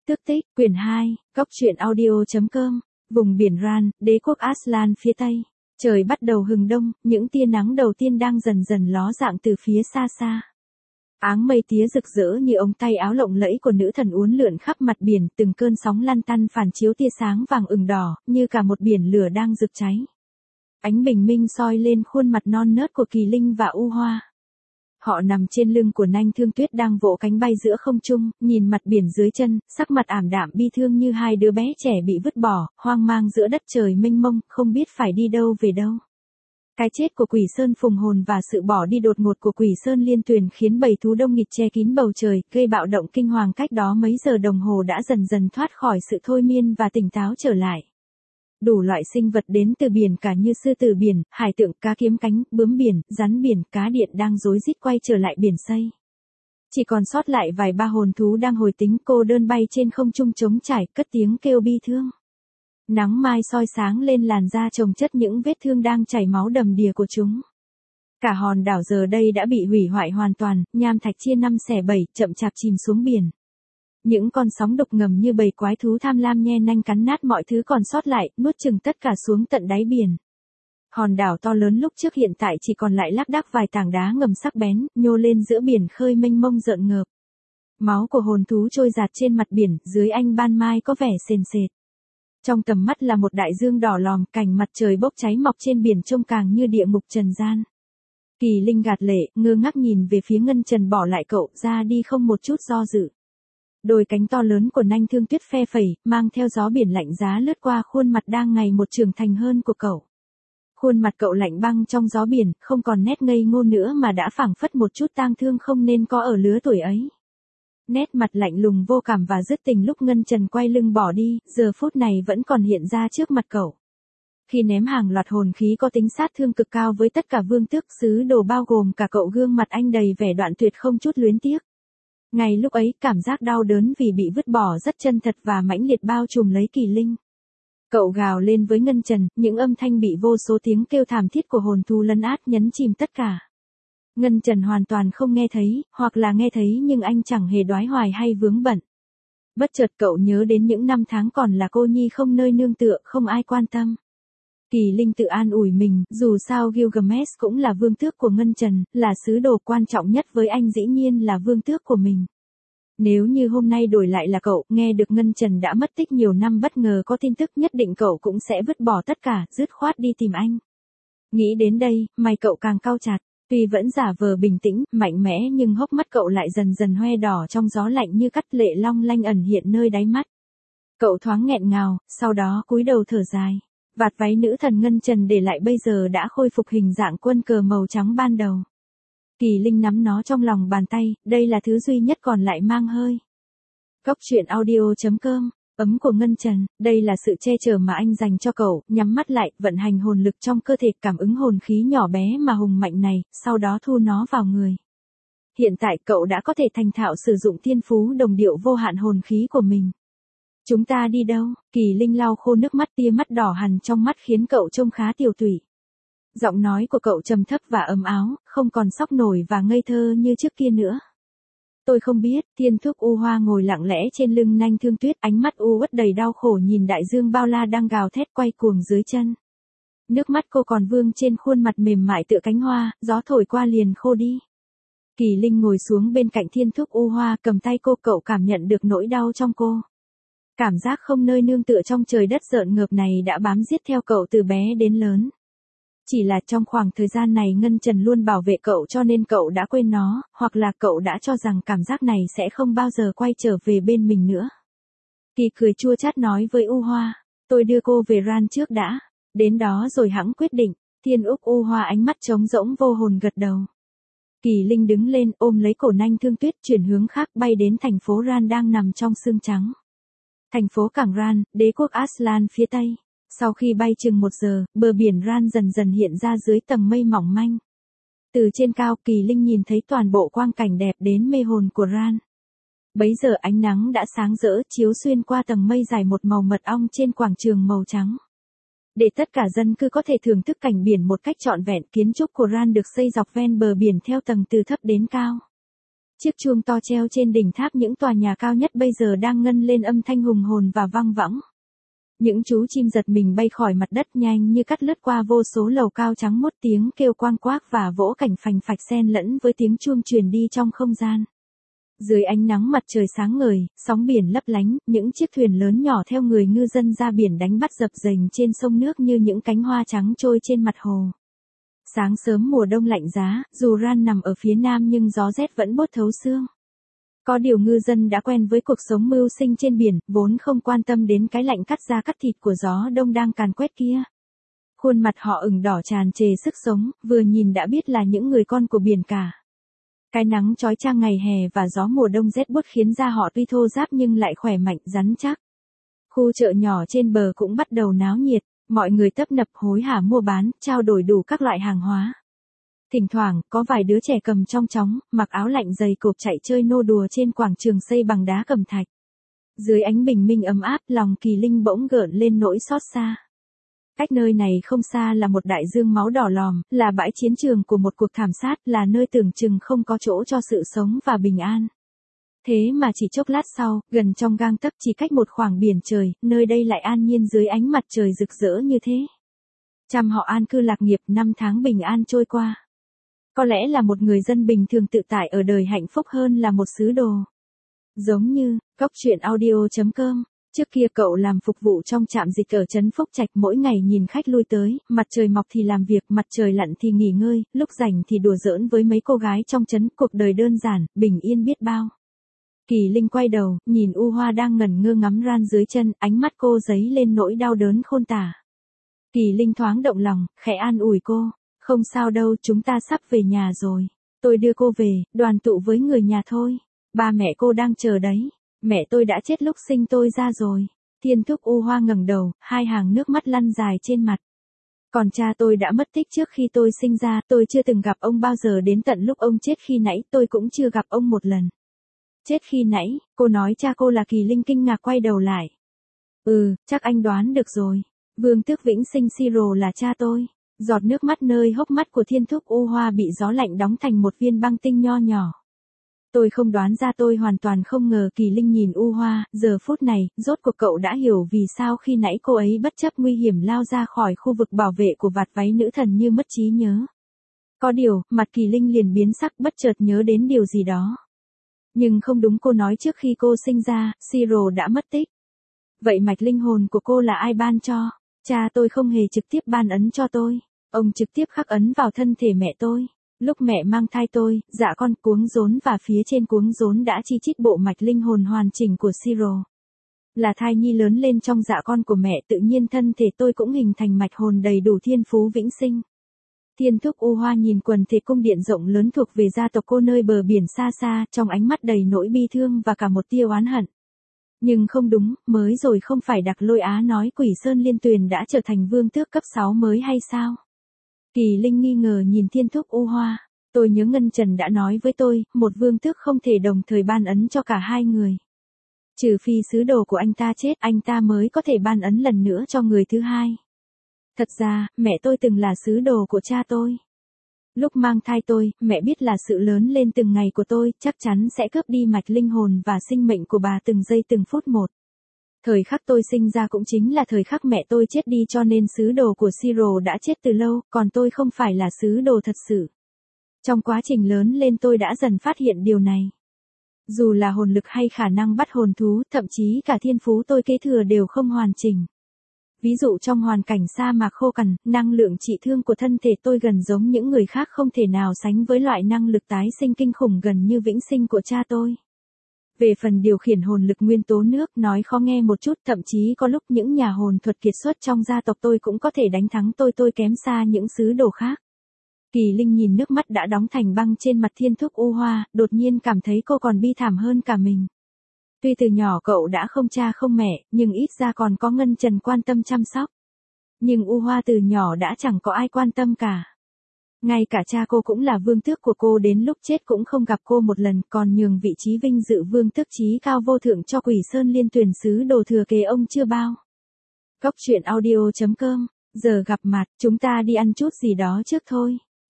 Tước tích, quyển 2, Cốc truyện audio.com, vùng biển Ran, đế quốc Aslan phía Tây. Trời bắt đầu hừng đông, những tia nắng đầu tiên đang dần dần ló dạng từ phía xa xa. Áng mây tía rực rỡ như ống tay áo lộng lẫy của nữ thần uốn lượn khắp mặt biển, từng cơn sóng lăn tăn phản chiếu tia sáng vàng ửng đỏ, như cả một biển lửa đang rực cháy. Ánh bình minh soi lên khuôn mặt non nớt của Kỳ Linh và U Hoa. Họ nằm trên lưng của Nanh Thương Tuyết đang vỗ cánh bay giữa không trung, nhìn mặt biển dưới chân, sắc mặt ảm đạm bi thương như hai đứa bé trẻ bị vứt bỏ, hoang mang giữa đất trời mênh mông, không biết phải đi đâu về đâu. Cái chết của Quỷ Sơn Phùng Hồn và sự bỏ đi đột ngột của Quỷ Sơn Liên Tuyền khiến bầy thú đông nghịt che kín bầu trời, gây bạo động kinh hoàng cách đó mấy giờ đồng hồ đã dần dần thoát khỏi sự thôi miên và tỉnh táo trở lại. Đủ loại sinh vật đến từ biển cả như sư tử biển, hải tượng, cá kiếm cánh, bướm biển, rắn biển, cá điện đang rối rít quay trở lại biển Xây. Chỉ còn sót lại vài ba hồn thú đang hồi tính cô đơn bay trên không trung trống trải, cất tiếng kêu bi thương. Nắng mai soi sáng lên làn da chồng chất những vết thương đang chảy máu đầm đìa của chúng. Cả hòn đảo giờ đây đã bị hủy hoại hoàn toàn, nham thạch chia năm xẻ bảy, chậm chạp chìm xuống biển. Những con sóng đục ngầm như bầy quái thú tham lam nhe nanh cắn nát mọi thứ còn sót lại, nuốt chửng tất cả xuống tận đáy biển. Hòn đảo to lớn lúc trước hiện tại chỉ còn lại lác đác vài tảng đá ngầm sắc bén, nhô lên giữa biển khơi mênh mông rợn ngợp. Máu của hồn thú trôi dạt trên mặt biển, dưới ánh ban mai có vẻ sền sệt. Trong tầm mắt là một đại dương đỏ lòm, cảnh mặt trời bốc cháy mọc trên biển trông càng như địa ngục trần gian. Kỳ Linh gạt lệ, ngơ ngác nhìn về phía Ngân Trần bỏ lại cậu ra đi không một chút do dự. Đôi cánh to lớn của Nanh Thương Tuyết phe phẩy, mang theo gió biển lạnh giá lướt qua khuôn mặt đang ngày một trưởng thành hơn của cậu. Khuôn mặt cậu lạnh băng trong gió biển, không còn nét ngây ngô nữa mà đã phảng phất một chút tang thương không nên có ở lứa tuổi ấy. Nét mặt lạnh lùng vô cảm và dứt tình lúc Ngân Trần quay lưng bỏ đi, giờ phút này vẫn còn hiện ra trước mặt cậu. Khi ném hàng loạt hồn khí có tính sát thương cực cao với tất cả vương tước sứ đồ bao gồm cả cậu, gương mặt anh đầy vẻ đoạn tuyệt không chút luyến tiếc. Ngay lúc ấy, cảm giác đau đớn vì bị vứt bỏ rất chân thật và mãnh liệt bao trùm lấy Kỳ Linh. Cậu gào lên với Ngân Trần, những âm thanh bị vô số tiếng kêu thảm thiết của hồn thú lấn át nhấn chìm tất cả. Ngân Trần hoàn toàn không nghe thấy, hoặc là nghe thấy nhưng anh chẳng hề đoái hoài hay vướng bận. Bất chợt cậu nhớ đến những năm tháng còn là cô nhi không nơi nương tựa, không ai quan tâm. Kỳ Linh tự an ủi mình, dù sao Gilgamesh cũng là vương tước của Ngân Trần, là sứ đồ quan trọng nhất với anh dĩ nhiên là vương tước của mình. Nếu như hôm nay đổi lại là cậu, nghe được Ngân Trần đã mất tích nhiều năm bất ngờ có tin tức nhất định cậu cũng sẽ vứt bỏ tất cả, dứt khoát đi tìm anh. Nghĩ đến đây, mày cậu càng cau chặt, tuy vẫn giả vờ bình tĩnh, mạnh mẽ nhưng hốc mắt cậu lại dần dần hoe đỏ trong gió lạnh như cắt lệ long lanh ẩn hiện nơi đáy mắt. Cậu thoáng nghẹn ngào, sau đó cúi đầu thở dài. Vạt váy nữ thần Ngân Trần để lại bây giờ đã khôi phục hình dạng quân cờ màu trắng ban đầu. Kỳ Linh nắm nó trong lòng bàn tay, đây là thứ duy nhất còn lại mang hơi. Cốc truyện audio.com, ấm của Ngân Trần, đây là sự che chở mà anh dành cho cậu, nhắm mắt lại, vận hành hồn lực trong cơ thể, cảm ứng hồn khí nhỏ bé mà hùng mạnh này, sau đó thu nó vào người. Hiện tại cậu đã có thể thành thạo sử dụng thiên phú đồng điệu vô hạn hồn khí của mình. Chúng ta đi đâu? Kỳ Linh lau khô nước mắt, tia mắt đỏ hằn trong mắt khiến cậu trông khá tiều tụy. Giọng nói của cậu trầm thấp và ấm áo, không còn sóc nổi và ngây thơ như trước kia nữa. Tôi không biết. Thiên Thúc U Hoa ngồi lặng lẽ trên lưng Nanh Thương Tuyết, ánh mắt u uất đầy đau khổ nhìn đại dương bao la đang gào thét quay cuồng dưới chân. Nước mắt cô còn vương trên khuôn mặt mềm mại tựa cánh hoa, gió thổi qua liền khô đi. Kỳ Linh ngồi xuống bên cạnh Thiên Thúc U Hoa, cầm tay cô, cậu cảm nhận được nỗi đau trong cô. Cảm giác không nơi nương tựa trong trời đất rợn ngợp này đã bám giết theo cậu từ bé đến lớn. Chỉ là trong khoảng thời gian này Ngân Trần luôn bảo vệ cậu cho nên cậu đã quên nó, hoặc là cậu đã cho rằng cảm giác này sẽ không bao giờ quay trở về bên mình nữa. Kỳ cười chua chát nói với U Hoa, tôi đưa cô về Ran trước đã, đến đó rồi hẵng quyết định. Thiên Úc U Hoa ánh mắt trống rỗng vô hồn gật đầu. Kỳ Linh đứng lên ôm lấy cổ Nanh Thương Tuyết chuyển hướng khác bay đến thành phố Ran đang nằm trong sương trắng. Thành phố cảng Ran, đế quốc Aslan phía Tây. Sau khi bay chừng 1 giờ, bờ biển Ran dần dần hiện ra dưới tầng mây mỏng manh. Từ trên cao, Kỳ Linh nhìn thấy toàn bộ quang cảnh đẹp đến mê hồn của Ran. Bấy giờ ánh nắng đã sáng rỡ chiếu xuyên qua tầng mây dài một màu mật ong trên quảng trường màu trắng. Để tất cả dân cư có thể thưởng thức cảnh biển một cách trọn vẹn, kiến trúc của Ran được xây dọc ven bờ biển theo tầng từ thấp đến cao. Chiếc chuông to treo trên đỉnh tháp những tòa nhà cao nhất bây giờ đang ngân lên âm thanh hùng hồn và vang vẳng. Những chú chim giật mình bay khỏi mặt đất nhanh như cắt lướt qua vô số lầu cao trắng muốt, tiếng kêu quang quác và vỗ cảnh phành phạch xen lẫn với tiếng chuông truyền đi trong không gian. Dưới ánh nắng mặt trời sáng ngời, sóng biển lấp lánh, những chiếc thuyền lớn nhỏ theo người ngư dân ra biển đánh bắt dập dềnh trên sông nước như những cánh hoa trắng trôi trên mặt hồ. Sáng sớm mùa đông lạnh giá, dù Ran nằm ở phía nam nhưng gió rét vẫn buốt thấu xương. Có điều ngư dân đã quen với cuộc sống mưu sinh trên biển, vốn không quan tâm đến cái lạnh cắt da cắt thịt của gió đông đang càn quét kia. Khuôn mặt họ ửng đỏ tràn trề sức sống, vừa nhìn đã biết là những người con của biển cả. Cái nắng chói chang ngày hè và gió mùa đông rét buốt khiến da họ tuy thô ráp nhưng lại khỏe mạnh rắn chắc. Khu chợ nhỏ trên bờ cũng bắt đầu náo nhiệt, mọi người tấp nập hối hả mua bán, trao đổi đủ các loại hàng hóa. Thỉnh thoảng, có vài đứa trẻ cầm trong chóng, mặc áo lạnh dày cộp chạy chơi nô đùa trên quảng trường xây bằng đá cẩm thạch. Dưới ánh bình minh ấm áp, lòng Kỳ Linh bỗng gợn lên nỗi xót xa. Cách nơi này không xa là một đại dương máu đỏ lòm, là bãi chiến trường của một cuộc thảm sát, là nơi tưởng chừng không có chỗ cho sự sống và bình an. Thế mà chỉ chốc lát sau, gần trong gang tấc chỉ cách một khoảng biển trời, nơi đây lại an nhiên dưới ánh mặt trời rực rỡ như thế. Trăm họ an cư lạc nghiệp, năm tháng bình an trôi qua. Có lẽ là một người dân bình thường tự tại ở đời hạnh phúc hơn là một sứ đồ. Giống như, Goctruyện.audio.com. Trước kia cậu làm phục vụ trong trạm dịch ở trấn Phúc Trạch, mỗi ngày nhìn khách lui tới, mặt trời mọc thì làm việc, mặt trời lặn thì nghỉ ngơi, lúc rảnh thì đùa giỡn với mấy cô gái trong trấn, cuộc đời đơn giản, bình yên biết bao. Kỳ Linh quay đầu, nhìn U Hoa đang ngẩn ngơ ngắm Ran dưới chân, ánh mắt cô dấy lên nỗi đau đớn khôn tả. Kỳ Linh thoáng động lòng, khẽ an ủi cô, không sao đâu, chúng ta sắp về nhà rồi. Tôi đưa cô về, đoàn tụ với người nhà thôi. Ba mẹ cô đang chờ đấy. Mẹ tôi đã chết lúc sinh tôi ra rồi. Thiên Thúc U Hoa ngẩng đầu, hai hàng nước mắt lăn dài trên mặt. Còn cha tôi đã mất tích trước khi tôi sinh ra, tôi chưa từng gặp ông bao giờ, đến tận lúc ông chết khi nãy tôi cũng chưa gặp ông một lần. Chết khi nãy, cô nói cha cô là Kỳ Linh kinh ngạc quay đầu lại. Chắc anh đoán được rồi. Vương Tước Vĩnh Sinh Siro là cha tôi. Giọt nước mắt nơi hốc mắt của Thiên Thúc U Hoa bị gió lạnh đóng thành một viên băng tinh nho nhỏ. Tôi không đoán ra, tôi hoàn toàn không ngờ. Kỳ Linh nhìn U Hoa, giờ phút này, rốt cuộc cậu đã hiểu vì sao khi nãy cô ấy bất chấp nguy hiểm lao ra khỏi khu vực bảo vệ của vạt váy nữ thần như mất trí nhớ. Có điều, mặt Kỳ Linh liền biến sắc, bất chợt nhớ đến điều gì đó. Nhưng không đúng, cô nói trước khi cô sinh ra, Siro đã mất tích. Vậy mạch linh hồn của cô là ai ban cho? Cha tôi không hề trực tiếp ban ấn cho tôi. Ông trực tiếp khắc ấn vào thân thể mẹ tôi. Lúc mẹ mang thai tôi, dạ con cuống rốn và phía trên cuống rốn đã chi chít bộ mạch linh hồn hoàn chỉnh của Siro. Là thai nhi lớn lên trong dạ con của mẹ, tự nhiên thân thể tôi cũng hình thành mạch hồn đầy đủ thiên phú vĩnh sinh. Thiên Thúc U Hoa nhìn quần thể cung điện rộng lớn thuộc về gia tộc cô nơi bờ biển xa xa, trong ánh mắt đầy nỗi bi thương và cả một tia oán hận. Nhưng không đúng, mới rồi không phải Đặc Lôi Á nói Quỷ Sơn Liên Tuyền đã trở thành vương tước cấp 6 mới hay sao? Kỳ Linh nghi ngờ nhìn Thiên Thúc U Hoa. Tôi nhớ Ngân Trần đã nói với tôi, một vương tước không thể đồng thời ban ấn cho cả hai người. Trừ phi sứ đồ của anh ta chết, anh ta mới có thể ban ấn lần nữa cho người thứ hai. Thật ra, mẹ tôi từng là sứ đồ của cha tôi. Lúc mang thai tôi, mẹ biết là sự lớn lên từng ngày của tôi, chắc chắn sẽ cướp đi mạch linh hồn và sinh mệnh của bà từng giây từng phút một. Thời khắc tôi sinh ra cũng chính là thời khắc mẹ tôi chết đi, cho nên sứ đồ của Siro đã chết từ lâu, còn tôi không phải là sứ đồ thật sự. Trong quá trình lớn lên tôi đã dần phát hiện điều này. Dù là hồn lực hay khả năng bắt hồn thú, thậm chí cả thiên phú tôi kế thừa đều không hoàn chỉnh. Ví dụ trong hoàn cảnh sa mạc khô cằn, năng lượng trị thương của thân thể tôi gần giống những người khác, không thể nào sánh với loại năng lực tái sinh kinh khủng gần như vĩnh sinh của cha tôi. Về phần điều khiển hồn lực nguyên tố nước, nói khó nghe một chút, thậm chí có lúc những nhà hồn thuật kiệt xuất trong gia tộc tôi cũng có thể đánh thắng tôi kém xa những sứ đồ khác. Kỳ Linh nhìn nước mắt đã đóng thành băng trên mặt Thiên Thúc U Hoa, đột nhiên cảm thấy cô còn bi thảm hơn cả mình. Tuy từ nhỏ cậu đã không cha không mẹ, nhưng ít ra còn có Ngân Trần quan tâm chăm sóc. Nhưng U Hoa từ nhỏ đã chẳng có ai quan tâm cả. Ngay cả cha cô cũng là vương tước của cô, đến lúc chết cũng không gặp cô một lần, còn nhường vị trí vinh dự vương tước chí cao vô thượng cho Quỷ Sơn Liên Tuyền sứ đồ thừa kế ông chưa bao. Goctruyện.audio.com. Giờ gặp mặt, chúng ta đi ăn chút gì đó trước thôi.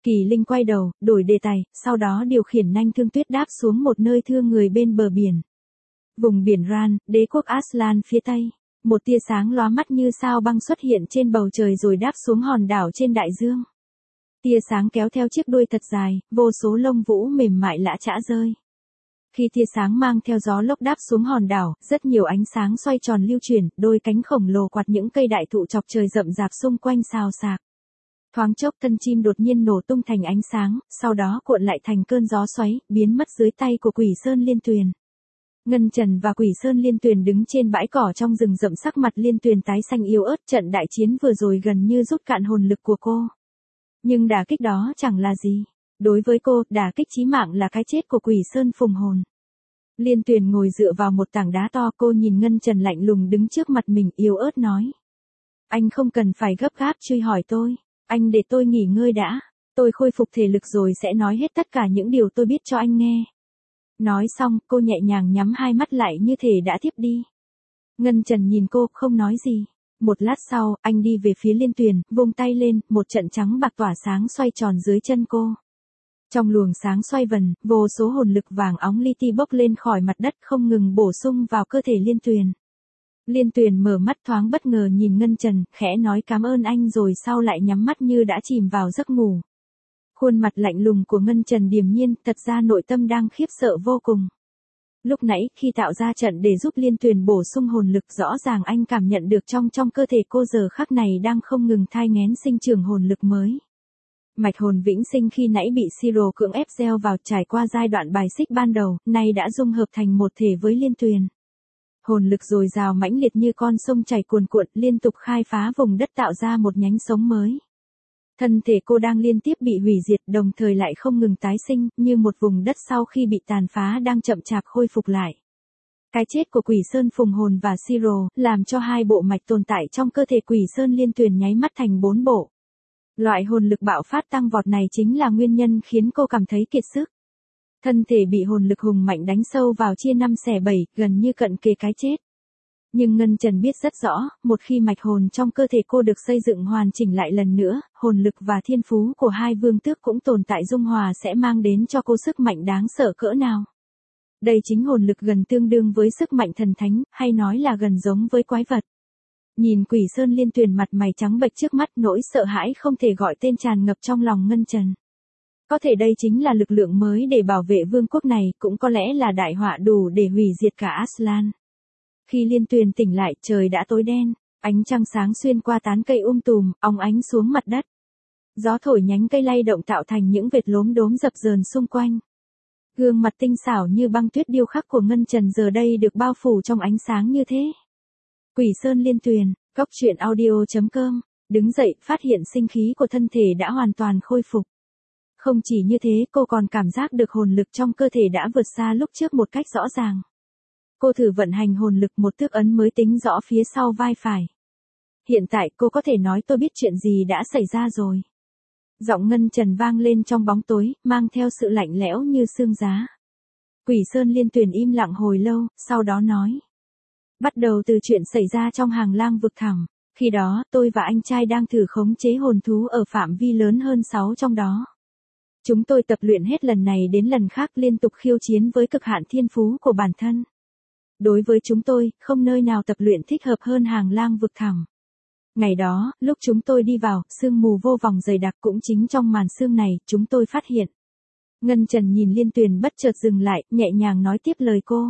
Kỳ Linh quay đầu, đổi đề tài, sau đó điều khiển nanh thương tuyết đáp xuống một nơi thương người bên bờ biển. Vùng biển Ran, đế quốc Aslan phía tây. Một tia sáng lóa mắt như sao băng xuất hiện trên bầu trời rồi đáp xuống hòn đảo trên đại dương. Tia sáng kéo theo chiếc đuôi thật dài, vô số lông vũ mềm mại lã chã rơi. Khi tia sáng mang theo gió lốc đáp xuống hòn đảo, rất nhiều ánh sáng xoay tròn lưu chuyển, đôi cánh khổng lồ quạt những cây đại thụ chọc trời rậm rạp xung quanh xào xạc. Thoáng chốc thân chim đột nhiên nổ tung thành ánh sáng, sau đó cuộn lại thành cơn gió xoáy, biến mất dưới tay của Quỷ Sơn Liên Tuyền. Ngân Trần và Quỷ Sơn Liên Tuyền đứng trên bãi cỏ trong rừng rậm, sắc mặt Liên Tuyền tái xanh yếu ớt, trận đại chiến vừa rồi gần như rút cạn hồn lực của cô. Nhưng đả kích đó chẳng là gì. Đối với cô, đả kích chí mạng là cái chết của Quỷ Sơn phùng hồn. Liên Tuyền ngồi dựa vào một tảng đá to, cô nhìn Ngân Trần lạnh lùng đứng trước mặt mình, yếu ớt nói. Anh không cần phải gấp gáp truy hỏi tôi, anh để tôi nghỉ ngơi đã, tôi khôi phục thể lực rồi sẽ nói hết tất cả những điều tôi biết cho anh nghe. Nói xong, cô nhẹ nhàng nhắm hai mắt lại như thể đã thiếp đi. Ngân Trần nhìn cô, không nói gì. Một lát sau, anh đi về phía Liên Tuyền, vung tay lên, một trận trắng bạc tỏa sáng xoay tròn dưới chân cô. Trong luồng sáng xoay vần, vô số hồn lực vàng óng li ti bốc lên khỏi mặt đất không ngừng bổ sung vào cơ thể Liên Tuyền. Liên Tuyền mở mắt thoáng bất ngờ nhìn Ngân Trần, khẽ nói cảm ơn anh rồi sau lại nhắm mắt như đã chìm vào giấc ngủ. Khuôn mặt lạnh lùng của Ngân Trần điềm nhiên, thật ra nội tâm đang khiếp sợ vô cùng. Lúc nãy, khi tạo ra trận để giúp Liên Tuyền bổ sung hồn lực, rõ ràng anh cảm nhận được trong cơ thể cô giờ khắc này đang không ngừng thai nghén sinh trưởng hồn lực mới. Mạch hồn vĩnh sinh khi nãy bị Siro cưỡng ép gieo vào, trải qua giai đoạn bài xích ban đầu, nay đã dung hợp thành một thể với Liên Tuyền. Hồn lực dồi dào mãnh liệt như con sông chảy cuồn cuộn, liên tục khai phá vùng đất tạo ra một nhánh sống mới. Thân thể cô đang liên tiếp bị hủy diệt, đồng thời lại không ngừng tái sinh, như một vùng đất sau khi bị tàn phá đang chậm chạp khôi phục lại. Cái chết của Quỷ Sơn phùng hồn và Siro, làm cho hai bộ mạch tồn tại trong cơ thể Quỷ Sơn Liên Tuyền nháy mắt thành 4 bộ. Loại hồn lực bạo phát tăng vọt này chính là nguyên nhân khiến cô cảm thấy kiệt sức. Thân thể bị hồn lực hùng mạnh đánh sâu vào chia 5 xẻ 7, gần như cận kề cái chết. Nhưng Ngân Trần biết rất rõ, một khi mạch hồn trong cơ thể cô được xây dựng hoàn chỉnh lại lần nữa, hồn lực và thiên phú của hai vương tước cũng tồn tại dung hòa sẽ mang đến cho cô sức mạnh đáng sợ cỡ nào. Đây chính hồn lực gần tương đương với sức mạnh thần thánh, hay nói là gần giống với quái vật. Nhìn Quỷ Sơn Liên Tuyền mặt mày trắng bệch trước mắt, nỗi sợ hãi không thể gọi tên tràn ngập trong lòng Ngân Trần. Có thể đây chính là lực lượng mới để bảo vệ vương quốc này, cũng có lẽ là đại họa đủ để hủy diệt cả Aslan. Khi Liên Tuyền tỉnh lại, trời đã tối đen, ánh trăng sáng xuyên qua tán cây tùm, óng ánh xuống mặt đất. Gió thổi nhánh cây lay động tạo thành những vệt lốm đốm dập dờn xung quanh. Gương mặt tinh xảo như băng tuyết điêu khắc của Ngân Trần giờ đây được bao phủ trong ánh sáng như thế. Quỷ Sơn Liên Tuyền, coctruyện.audio.com, đứng dậy, phát hiện sinh khí của thân thể đã hoàn toàn khôi phục. Không chỉ như thế, cô còn cảm giác được hồn lực trong cơ thể đã vượt xa lúc trước một cách rõ ràng. Cô thử vận hành hồn lực, một thước ấn mới tính rõ phía sau vai phải. Hiện tại cô có thể nói tôi biết chuyện gì đã xảy ra rồi. Giọng Ngân Trần vang lên trong bóng tối, mang theo sự lạnh lẽo như xương giá. Quỷ Sơn Liên Tuyền im lặng hồi lâu, sau đó nói. Bắt đầu từ chuyện xảy ra trong hàng lang vực thẳm. Khi đó, tôi và anh trai đang thử khống chế hồn thú ở phạm vi lớn hơn 6 trong đó. Chúng tôi tập luyện hết lần này đến lần khác, liên tục khiêu chiến với cực hạn thiên phú của bản thân. Đối với chúng tôi, không nơi nào tập luyện thích hợp hơn hàng lang vực thẳm. Ngày đó, lúc chúng tôi đi vào, sương mù vô vòng dày đặc, cũng chính trong màn sương này, chúng tôi phát hiện. Ngân Trần nhìn Liên Tuyền bất chợt dừng lại, nhẹ nhàng nói tiếp lời cô.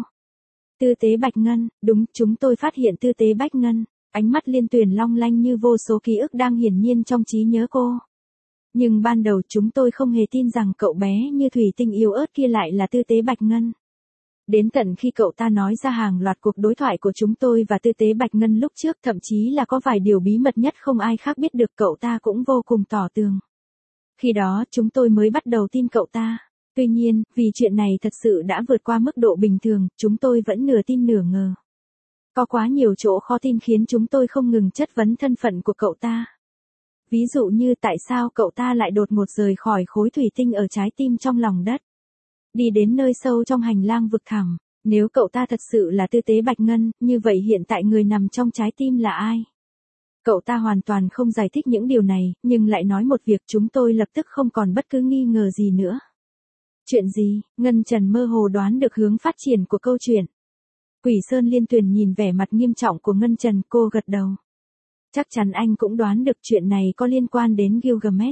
Tư tế Bạch Ngân, đúng, chúng tôi phát hiện tư tế Bạch Ngân. Ánh mắt Liên Tuyền long lanh như vô số ký ức đang hiển nhiên trong trí nhớ cô. Nhưng ban đầu chúng tôi không hề tin rằng cậu bé như thủy tinh yếu ớt kia lại là tư tế Bạch Ngân. Đến tận khi cậu ta nói ra hàng loạt cuộc đối thoại của chúng tôi và tư tế Bạch Ngân lúc trước, thậm chí là có vài điều bí mật nhất không ai khác biết được, cậu ta cũng vô cùng tỏ tường. Khi đó chúng tôi mới bắt đầu tin cậu ta. Tuy nhiên, vì chuyện này thật sự đã vượt qua mức độ bình thường, chúng tôi vẫn nửa tin nửa ngờ. Có quá nhiều chỗ khó tin khiến chúng tôi không ngừng chất vấn thân phận của cậu ta. Ví dụ như tại sao cậu ta lại đột ngột rời khỏi khối thủy tinh ở trái tim trong lòng đất. Đi đến nơi sâu trong hành lang vực thẳm. Nếu cậu ta thật sự là tư tế Bạch Ngân, như vậy hiện tại người nằm trong trái tim là ai? Cậu ta hoàn toàn không giải thích những điều này, nhưng lại nói một việc chúng tôi lập tức không còn bất cứ nghi ngờ gì nữa. Chuyện gì? Ngân Trần mơ hồ đoán được hướng phát triển của câu chuyện. Quỷ Sơn Liên Tuyền nhìn vẻ mặt nghiêm trọng của Ngân Trần, cô gật đầu. Chắc chắn anh cũng đoán được chuyện này có liên quan đến Gilgamesh.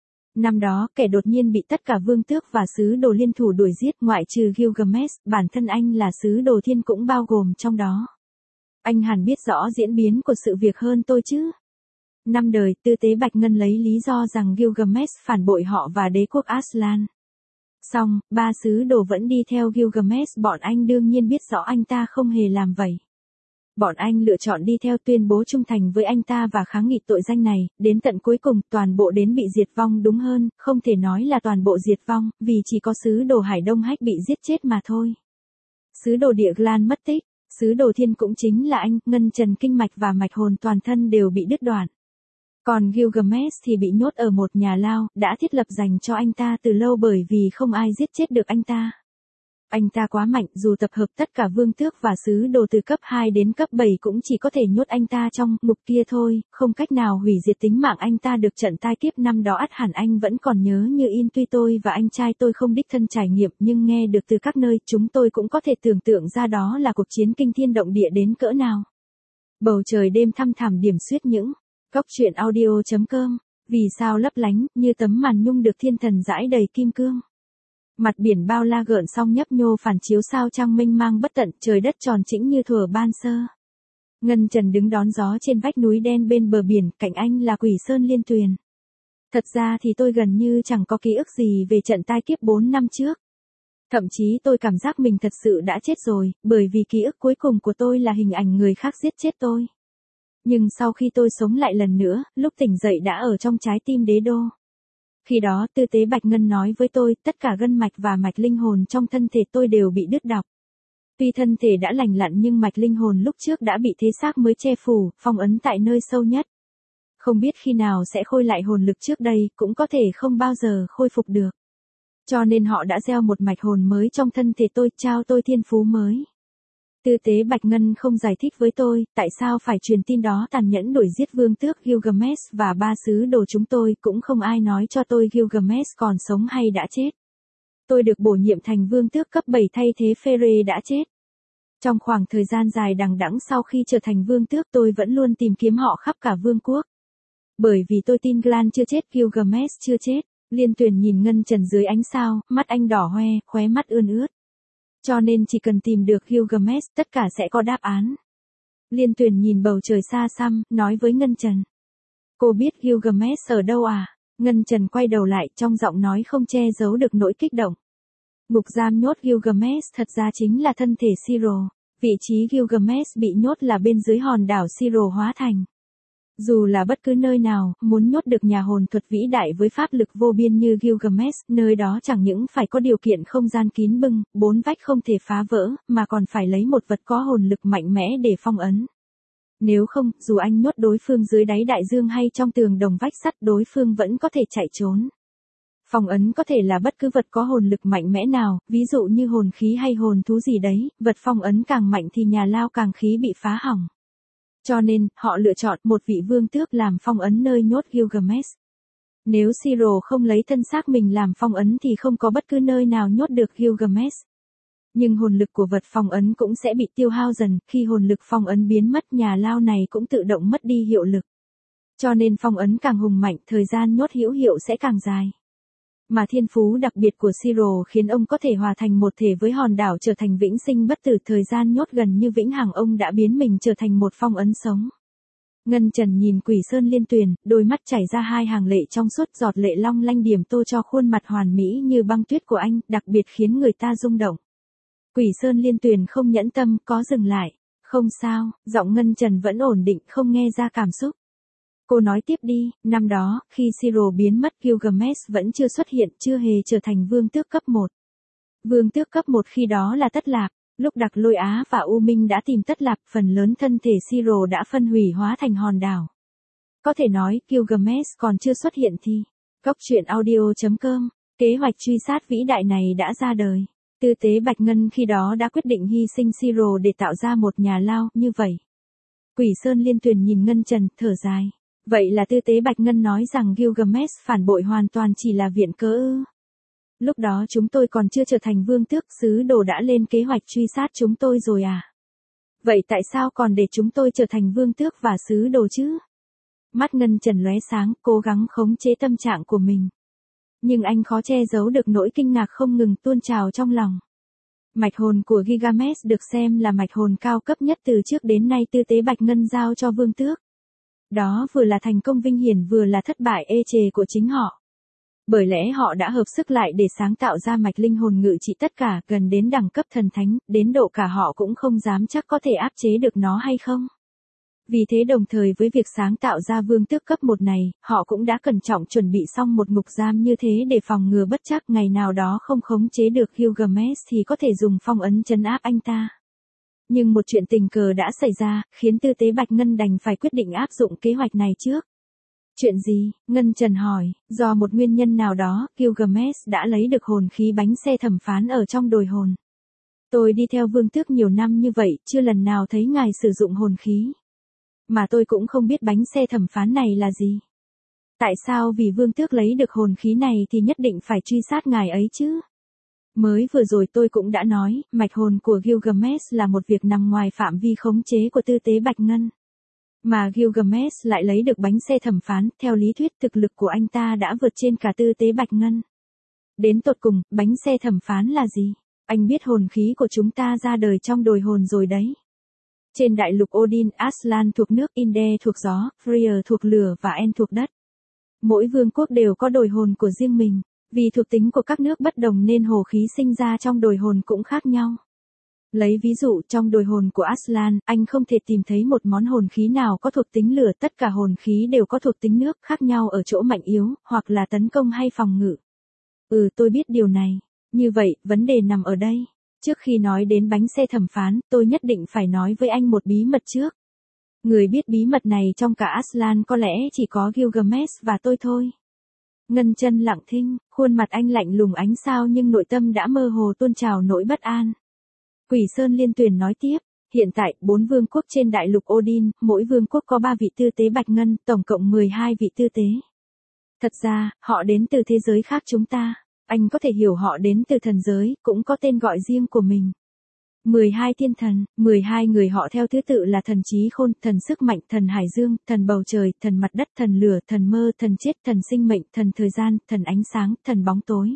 Năm đó, kẻ đột nhiên bị tất cả vương tước và sứ đồ liên thủ đuổi giết, ngoại trừ Gilgamesh, bản thân anh là sứ đồ thiên cũng bao gồm trong đó. Anh hẳn biết rõ diễn biến của sự việc hơn tôi chứ. Năm đời, tư tế Bạch Ngân lấy lý do rằng Gilgamesh phản bội họ và đế quốc Aslan. Xong, ba sứ đồ vẫn đi theo Gilgamesh, bọn anh đương nhiên biết rõ anh ta không hề làm vậy. Bọn anh lựa chọn đi theo, tuyên bố trung thành với anh ta và kháng nghị tội danh này, đến tận cuối cùng, toàn bộ đến bị diệt vong, đúng hơn, không thể nói là toàn bộ diệt vong, vì chỉ có sứ đồ Hải Đông Hách bị giết chết mà thôi. Sứ đồ Địa Glan mất tích, sứ đồ Thiên cũng chính là anh, Ngân Trần kinh mạch và mạch hồn toàn thân đều bị đứt đoạn. Còn Gilgamesh thì bị nhốt ở một nhà lao, đã thiết lập dành cho anh ta từ lâu bởi vì không ai giết chết được anh ta. Anh ta quá mạnh, dù tập hợp tất cả vương tước và sứ đồ từ cấp 2 đến cấp 7 cũng chỉ có thể nhốt anh ta trong ngục kia thôi, không cách nào hủy diệt tính mạng anh ta được. Trận tai kiếp năm đó ắt hẳn anh vẫn còn nhớ như in, tuy tôi và anh trai tôi không đích thân trải nghiệm nhưng nghe được từ các nơi, chúng tôi cũng có thể tưởng tượng ra đó là cuộc chiến kinh thiên động địa đến cỡ nào. Bầu trời đêm thăm thẳm điểm xuyết những góc truyện audio.com, vì sao lấp lánh như tấm màn nhung được thiên thần dãi đầy kim cương. Mặt biển bao la gợn sóng nhấp nhô phản chiếu sao trăng mênh mang bất tận, trời đất tròn trĩnh như thuở ban sơ. Ngân Trần đứng đón gió trên vách núi đen bên bờ biển, cạnh anh là Quỷ Sơn Liên Tuyền. Thật ra thì tôi gần như chẳng có ký ức gì về trận tai kiếp 4 năm trước. Thậm chí tôi cảm giác mình thật sự đã chết rồi, bởi vì ký ức cuối cùng của tôi là hình ảnh người khác giết chết tôi. Nhưng sau khi tôi sống lại lần nữa, lúc tỉnh dậy đã ở trong trái tim đế đô. Khi đó tư tế Bạch Ngân nói với tôi, tất cả gân mạch và mạch linh hồn trong thân thể tôi đều bị đứt đọc. Tuy thân thể đã lành lặn nhưng mạch linh hồn lúc trước đã bị thế xác mới che phủ, phong ấn tại nơi sâu nhất. Không biết khi nào sẽ khôi lại hồn lực trước đây, cũng có thể không bao giờ khôi phục được. Cho nên họ đã gieo một mạch hồn mới trong thân thể tôi, trao tôi thiên phú mới. Tư tế Bạch Ngân không giải thích với tôi, tại sao phải truyền tin đó tàn nhẫn đuổi giết vương tước Gilgamesh và ba sứ đồ chúng tôi, cũng không ai nói cho tôi Gilgamesh còn sống hay đã chết. Tôi được bổ nhiệm thành vương tước cấp 7 thay thế Phêrê đã chết. Trong khoảng thời gian dài đằng đẵng sau khi trở thành vương tước, tôi vẫn luôn tìm kiếm họ khắp cả vương quốc. Bởi vì tôi tin Glan chưa chết, Gilgamesh chưa chết. Liên Tuyền nhìn Ngân Trần dưới ánh sao, mắt anh đỏ hoe, khóe mắt ươn ướt. Cho nên chỉ cần tìm được Gilgamesh, tất cả sẽ có đáp án. Liên Tuyền nhìn bầu trời xa xăm, nói với Ngân Trần. Cô biết Gilgamesh ở đâu à? Ngân Trần quay đầu lại, trong giọng nói không che giấu được nỗi kích động. Ngục giam nhốt Gilgamesh thật ra chính là thân thể Siro. Vị trí Gilgamesh bị nhốt là bên dưới hòn đảo Siro hóa thành. Dù là bất cứ nơi nào, muốn nhốt được nhà hồn thuật vĩ đại với pháp lực vô biên như Gilgamesh, nơi đó chẳng những phải có điều kiện không gian kín bưng, 4 vách không thể phá vỡ, mà còn phải lấy một vật có hồn lực mạnh mẽ để phong ấn. Nếu không, dù anh nhốt đối phương dưới đáy đại dương hay trong tường đồng vách sắt, đối phương vẫn có thể chạy trốn. Phong ấn có thể là bất cứ vật có hồn lực mạnh mẽ nào, ví dụ như hồn khí hay hồn thú gì đấy, vật phong ấn càng mạnh thì nhà lao càng khí bị phá hỏng. Cho nên, họ lựa chọn một vị vương tước làm phong ấn nơi nhốt Gilgamesh. Nếu Siro không lấy thân xác mình làm phong ấn thì không có bất cứ nơi nào nhốt được Gilgamesh. Nhưng hồn lực của vật phong ấn cũng sẽ bị tiêu hao dần, khi hồn lực phong ấn biến mất, nhà lao này cũng tự động mất đi hiệu lực. Cho nên phong ấn càng hùng mạnh, thời gian nhốt hữu hiệu sẽ càng dài. Mà thiên phú đặc biệt của Siro khiến ông có thể hòa thành một thể với hòn đảo, trở thành vĩnh sinh bất tử, thời gian nhốt gần như vĩnh hằng, ông đã biến mình trở thành một phong ấn sống. Ngân Trần nhìn Quỷ Sơn Liên Tuyền, đôi mắt chảy ra hai hàng lệ trong suốt, giọt lệ long lanh điểm tô cho khuôn mặt hoàn mỹ như băng tuyết của anh, đặc biệt khiến người ta rung động. Quỷ Sơn Liên Tuyền không nhẫn tâm, có dừng lại. Không sao, giọng Ngân Trần vẫn ổn định, không nghe ra cảm xúc. Cô nói tiếp đi, năm đó, khi Siro biến mất, Gilgamesh vẫn chưa xuất hiện, chưa hề trở thành vương tước cấp 1. Vương tước cấp 1 khi đó là Tất Lạp, lúc Đặc Lôi Á và U Minh đã tìm Tất Lạp, phần lớn thân thể Siro đã phân hủy hóa thành hòn đảo. Có thể nói, Gilgamesh còn chưa xuất hiện thì, góc truyện audio.com, kế hoạch truy sát vĩ đại này đã ra đời. Tư tế Bạch Ngân khi đó đã quyết định hy sinh Siro để tạo ra một nhà lao, như vậy. Quỷ Sơn Liên Tuyền nhìn Ngân Trần, thở dài. Vậy là tư tế Bạch Ngân nói rằng Gilgamesh phản bội hoàn toàn chỉ là viện cớ ư? Lúc đó chúng tôi còn chưa trở thành vương tước, sứ đồ đã lên kế hoạch truy sát chúng tôi rồi à? Vậy tại sao còn để chúng tôi trở thành vương tước và sứ đồ chứ? Mắt Ngân Trần lóe sáng, cố gắng khống chế tâm trạng của mình. Nhưng anh khó che giấu được nỗi kinh ngạc không ngừng tuôn trào trong lòng. Mạch hồn của Gilgamesh được xem là mạch hồn cao cấp nhất từ trước đến nay tư tế Bạch Ngân giao cho vương tước. Đó vừa là thành công vinh hiển vừa là thất bại ê chề của chính họ. Bởi lẽ họ đã hợp sức lại để sáng tạo ra mạch linh hồn ngự trị tất cả, gần đến đẳng cấp thần thánh, đến độ cả họ cũng không dám chắc có thể áp chế được nó hay không. Vì thế đồng thời với việc sáng tạo ra vương tước cấp 1 này, họ cũng đã cẩn trọng chuẩn bị xong một ngục giam như thế để phòng ngừa bất trắc ngày nào đó không khống chế được Gilgamesh thì có thể dùng phong ấn trấn áp anh ta. Nhưng một chuyện tình cờ đã xảy ra, khiến tư tế Bạch Ngân đành phải quyết định áp dụng kế hoạch này trước. Chuyện gì? Ngân Trần hỏi, do một nguyên nhân nào đó, Gilgamesh đã lấy được hồn khí bánh xe thẩm phán ở trong đồi hồn. Tôi đi theo vương tước nhiều năm như vậy, chưa lần nào thấy ngài sử dụng hồn khí. Mà tôi cũng không biết bánh xe thẩm phán này là gì. Tại sao vì vương tước lấy được hồn khí này thì nhất định phải truy sát ngài ấy chứ? Mới vừa rồi tôi cũng đã nói, mạch hồn của Gilgamesh là một việc nằm ngoài phạm vi khống chế của tư tế Bạch Ngân. Mà Gilgamesh lại lấy được bánh xe thẩm phán, theo lý thuyết thực lực của anh ta đã vượt trên cả tư tế Bạch Ngân. Đến tột cùng, bánh xe thẩm phán là gì? Anh biết hồn khí của chúng ta ra đời trong đồi hồn rồi đấy. Trên đại lục Odin, Aslan thuộc nước, Inde thuộc gió, Freya thuộc lửa và En thuộc đất. Mỗi vương quốc đều có đồi hồn của riêng mình. Vì thuộc tính của các nước bất đồng nên hồn khí sinh ra trong đồi hồn cũng khác nhau. Lấy ví dụ trong đồi hồn của Aslan, anh không thể tìm thấy một món hồn khí nào có thuộc tính lửa, tất cả hồn khí đều có thuộc tính nước, khác nhau ở chỗ mạnh yếu, hoặc là tấn công hay phòng ngự. Tôi biết điều này. Như vậy, vấn đề nằm ở đây. Trước khi nói đến bánh xe thẩm phán, tôi nhất định phải nói với anh một bí mật trước. Người biết bí mật này trong cả Aslan có lẽ chỉ có Gilgamesh và tôi thôi. Ngân Chân lặng thinh, khuôn mặt anh lạnh lùng ánh sao nhưng nội tâm đã mơ hồ tuôn trào nỗi bất an. Quỷ Sơn Liên Tuyền nói tiếp, hiện tại 4 vương quốc trên đại lục Odin, mỗi vương quốc có 3 vị tư tế Bạch Ngân, tổng cộng 12 vị tư tế. Thật ra, họ đến từ thế giới khác chúng ta. Anh có thể hiểu họ đến từ thần giới, cũng có tên gọi riêng của mình. 12 thiên thần, 12 người họ theo thứ tự là thần trí khôn, thần sức mạnh, thần hải dương, thần bầu trời, thần mặt đất, thần lửa, thần mơ, thần chết, thần sinh mệnh, thần thời gian, thần ánh sáng, thần bóng tối.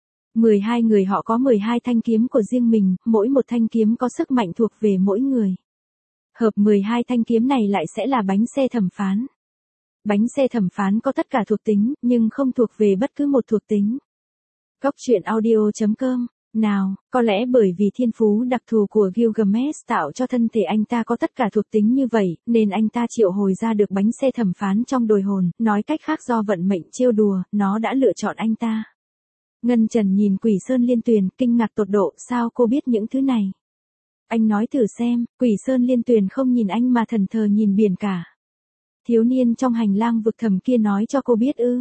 12 người họ có 12 thanh kiếm của riêng mình, mỗi một thanh kiếm có sức mạnh thuộc về mỗi người. Hợp 12 thanh kiếm này lại sẽ là bánh xe thẩm phán. Bánh xe thẩm phán có tất cả thuộc tính, nhưng không thuộc về bất cứ một thuộc tính. Góc truyện audio.com. Nào, có lẽ bởi vì thiên phú đặc thù của Gilgamesh tạo cho thân thể anh ta có tất cả thuộc tính như vậy, nên anh ta triệu hồi ra được bánh xe thẩm phán trong đồi hồn, nói cách khác do vận mệnh trêu đùa, nó đã lựa chọn anh ta. Ngân Trần nhìn Quỷ Sơn Liên Tuyền, kinh ngạc tột độ, sao cô biết những thứ này? Anh nói thử xem, Quỷ Sơn Liên Tuyền không nhìn anh mà thẫn thờ nhìn biển cả. Thiếu niên trong hành lang vực thẳm kia nói cho cô biết ư?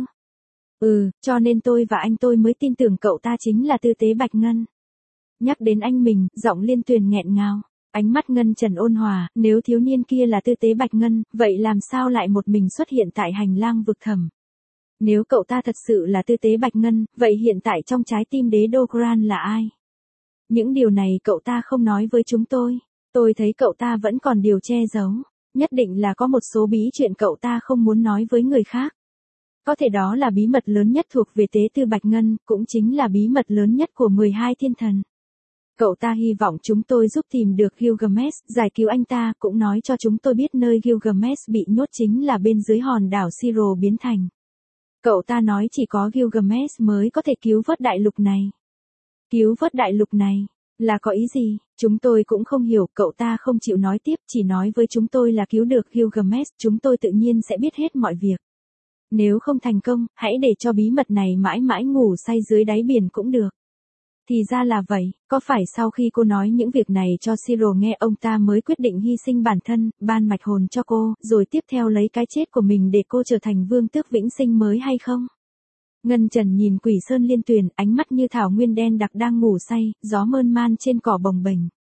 Cho nên tôi và anh tôi mới tin tưởng cậu ta chính là tư tế Bạch Ngân. Nhắc đến anh mình, giọng Liên Tuyền nghẹn ngào. Ánh mắt Ngân Trần ôn hòa, nếu thiếu niên kia là tư tế Bạch Ngân, vậy làm sao lại một mình xuất hiện tại hành lang vực thẳm? Nếu cậu ta thật sự là tư tế Bạch Ngân, vậy hiện tại trong trái tim đế đô Gran là ai? Những điều này cậu ta không nói với chúng tôi. Tôi thấy cậu ta vẫn còn điều che giấu. Nhất định là có một số bí chuyện cậu ta không muốn nói với người khác. Có thể đó là bí mật lớn nhất thuộc về tế tư Bạch Ngân, cũng chính là bí mật lớn nhất của 12 thiên thần. Cậu ta hy vọng chúng tôi giúp tìm được Gilgamesh, giải cứu anh ta, cũng nói cho chúng tôi biết nơi Gilgamesh bị nhốt chính là bên dưới hòn đảo Siro biến thành. Cậu ta nói chỉ có Gilgamesh mới có thể cứu vớt đại lục này. Cứu vớt đại lục này, là có ý gì? Chúng tôi cũng không hiểu, cậu ta không chịu nói tiếp, chỉ nói với chúng tôi là cứu được Gilgamesh, chúng tôi tự nhiên sẽ biết hết mọi việc. Nếu không thành công, hãy để cho bí mật này mãi mãi ngủ say dưới đáy biển cũng được. Thì ra là vậy, có phải sau khi cô nói những việc này cho Siro nghe ông ta mới quyết định hy sinh bản thân, ban mạch hồn cho cô, rồi tiếp theo lấy cái chết của mình để cô trở thành vương tước vĩnh sinh mới hay không? Ngân Trần nhìn Quỷ Sơn Liên Tuyền, ánh mắt như thảo nguyên đen đặc đang ngủ say, gió mơn man trên cỏ bồng bềnh.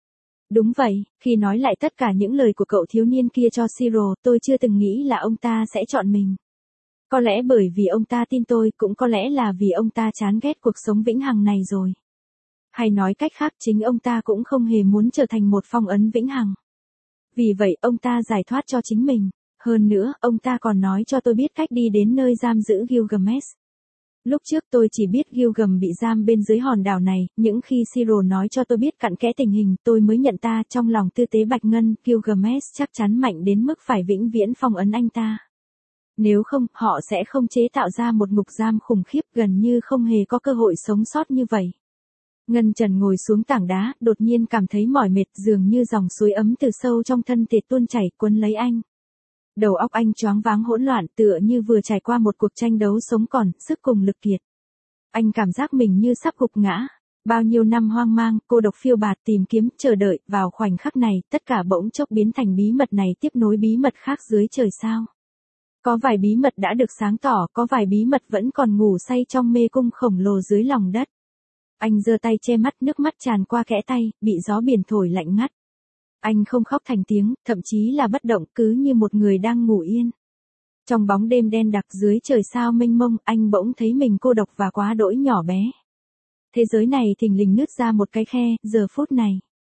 Đúng vậy, khi nói lại tất cả những lời của cậu thiếu niên kia cho Siro, tôi chưa từng nghĩ là ông ta sẽ chọn mình. Có lẽ bởi vì ông ta tin tôi, cũng có lẽ là vì ông ta chán ghét cuộc sống vĩnh hằng này rồi. Hay nói cách khác, chính ông ta cũng không hề muốn trở thành một phong ấn vĩnh hằng. Vì vậy, ông ta giải thoát cho chính mình. Hơn nữa, ông ta còn nói cho tôi biết cách đi đến nơi giam giữ Gilgamesh. Lúc trước tôi chỉ biết Gilgam bị giam bên dưới hòn đảo này, những khi Siro nói cho tôi biết cặn kẽ tình hình, tôi mới nhận ra trong lòng tư tế Bạch Ngân, Gilgamesh chắc chắn mạnh đến mức phải vĩnh viễn phong ấn anh ta. Nếu không, họ sẽ không chế tạo ra một ngục giam khủng khiếp, gần như không hề có cơ hội sống sót như vậy. Ngân Trần ngồi xuống tảng đá, đột nhiên cảm thấy mỏi mệt, dường như dòng suối ấm từ sâu trong thân thể tuôn chảy cuốn lấy anh. Đầu óc anh choáng váng hỗn loạn, tựa như vừa trải qua một cuộc tranh đấu sống còn, sức cùng lực kiệt. Anh cảm giác mình như sắp gục ngã. Bao nhiêu năm hoang mang, cô độc phiêu bạt tìm kiếm, chờ đợi, vào khoảnh khắc này, tất cả bỗng chốc biến thành bí mật này tiếp nối bí mật khác dưới trời sao. Có vài bí mật đã được sáng tỏ, có vài bí mật vẫn còn ngủ say trong mê cung khổng lồ dưới lòng đất. Anh giơ tay che mắt, nước mắt tràn qua kẽ tay, bị gió biển thổi lạnh ngắt. Anh không khóc thành tiếng, thậm chí là bất động, cứ như một người đang ngủ yên. Trong bóng đêm đen đặc dưới trời sao mênh mông, anh bỗng thấy mình cô độc và quá đỗi nhỏ bé. Thế giới này thình lình nứt ra một cái khe, giờ phút này.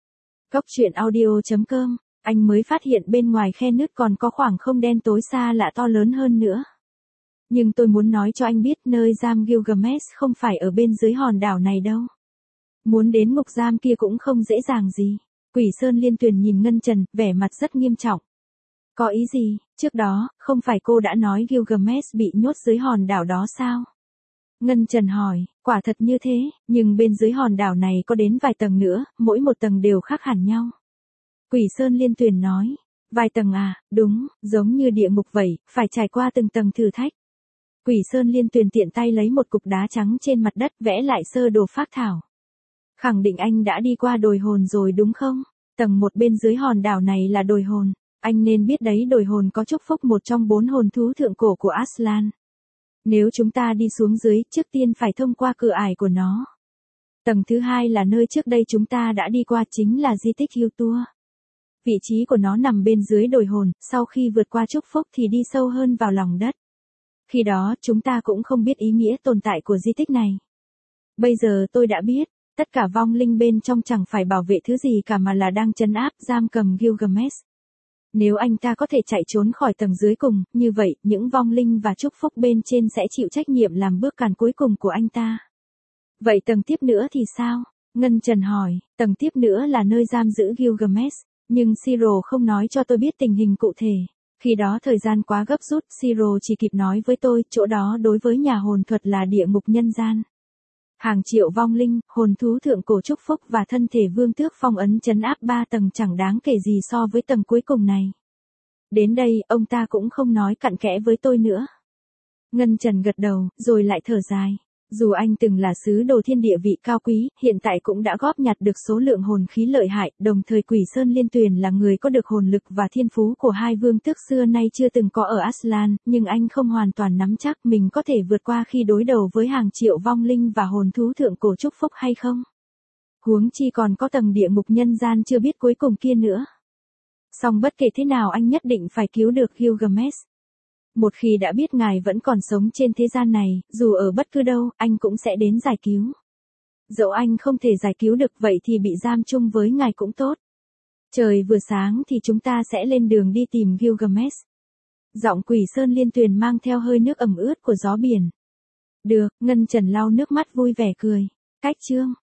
Góc truyện audio.com, anh mới phát hiện bên ngoài khe nứt còn có khoảng không đen tối xa lạ to lớn hơn nữa. Nhưng tôi muốn nói cho anh biết nơi giam Gilgamesh không phải ở bên dưới hòn đảo này đâu. Muốn đến ngục giam kia cũng không dễ dàng gì. Quỷ Sơn Liên Tuyền nhìn Ngân Trần, vẻ mặt rất nghiêm trọng. Có ý gì, trước đó, không phải cô đã nói Gilgamesh bị nhốt dưới hòn đảo đó sao? Ngân Trần hỏi, quả thật như thế, nhưng bên dưới hòn đảo này có đến vài tầng nữa, mỗi một tầng đều khác hẳn nhau. Quỷ Sơn Liên Tuyền nói, vài tầng à, đúng, giống như địa ngục vậy, phải trải qua từng tầng thử thách. Quỷ Sơn Liên Tuyền tiện tay lấy một cục đá trắng trên mặt đất vẽ lại sơ đồ phác thảo. Khẳng định anh đã đi qua đồi hồn rồi đúng không? Tầng 1 bên dưới hòn đảo này là đồi hồn. Anh nên biết đấy, đồi hồn có chúc phúc, một trong 4 hồn thú thượng cổ của Aslan. Nếu chúng ta đi xuống dưới, trước tiên phải thông qua cửa ải của nó. Tầng thứ 2 là nơi trước đây chúng ta đã đi qua, chính là di tích Yutua. Vị trí của nó nằm bên dưới đồi hồn, sau khi vượt qua chúc phúc thì đi sâu hơn vào lòng đất. Khi đó, chúng ta cũng không biết ý nghĩa tồn tại của di tích này. Bây giờ tôi đã biết. Tất cả vong linh bên trong chẳng phải bảo vệ thứ gì cả mà là đang trấn áp, giam cầm Gilgamesh. Nếu anh ta có thể chạy trốn khỏi tầng dưới cùng, như vậy, những vong linh và chúc phúc bên trên sẽ chịu trách nhiệm làm bước càn cuối cùng của anh ta. Vậy tầng tiếp nữa thì sao? Ngân Trần hỏi, tầng tiếp nữa là nơi giam giữ Gilgamesh, nhưng Siro không nói cho tôi biết tình hình cụ thể. Khi đó thời gian quá gấp rút, Siro chỉ kịp nói với tôi, chỗ đó đối với nhà hồn thuật là địa ngục nhân gian. Hàng triệu vong linh, hồn thú thượng cổ chúc phúc và thân thể vương tước phong ấn trấn áp 3 tầng chẳng đáng kể gì so với tầng cuối cùng này. Đến đây, ông ta cũng không nói cặn kẽ với tôi nữa. Ngân Trần gật đầu, rồi lại thở dài. Dù anh từng là sứ đồ thiên địa vị cao quý, hiện tại cũng đã góp nhặt được số lượng hồn khí lợi hại, đồng thời Quỷ Sơn Liên Tuyền là người có được hồn lực và thiên phú của hai vương tước xưa nay chưa từng có ở Aslan, nhưng anh không hoàn toàn nắm chắc mình có thể vượt qua khi đối đầu với hàng triệu vong linh và hồn thú thượng cổ chúc phúc hay không. Huống chi còn có tầng địa ngục nhân gian chưa biết cuối cùng kia nữa. Song bất kể thế nào anh nhất định phải cứu được Gilgamesh. Một khi đã biết ngài vẫn còn sống trên thế gian này, dù ở bất cứ đâu, anh cũng sẽ đến giải cứu. Dẫu anh không thể giải cứu được vậy thì bị giam chung với ngài cũng tốt. Trời vừa sáng thì chúng ta sẽ lên đường đi tìm Gilgamesh. Giọng Quỷ Sơn Liên Tuyền mang theo hơi nước ẩm ướt của gió biển. Được, Ngân Trần lau nước mắt vui vẻ cười. Cách chương.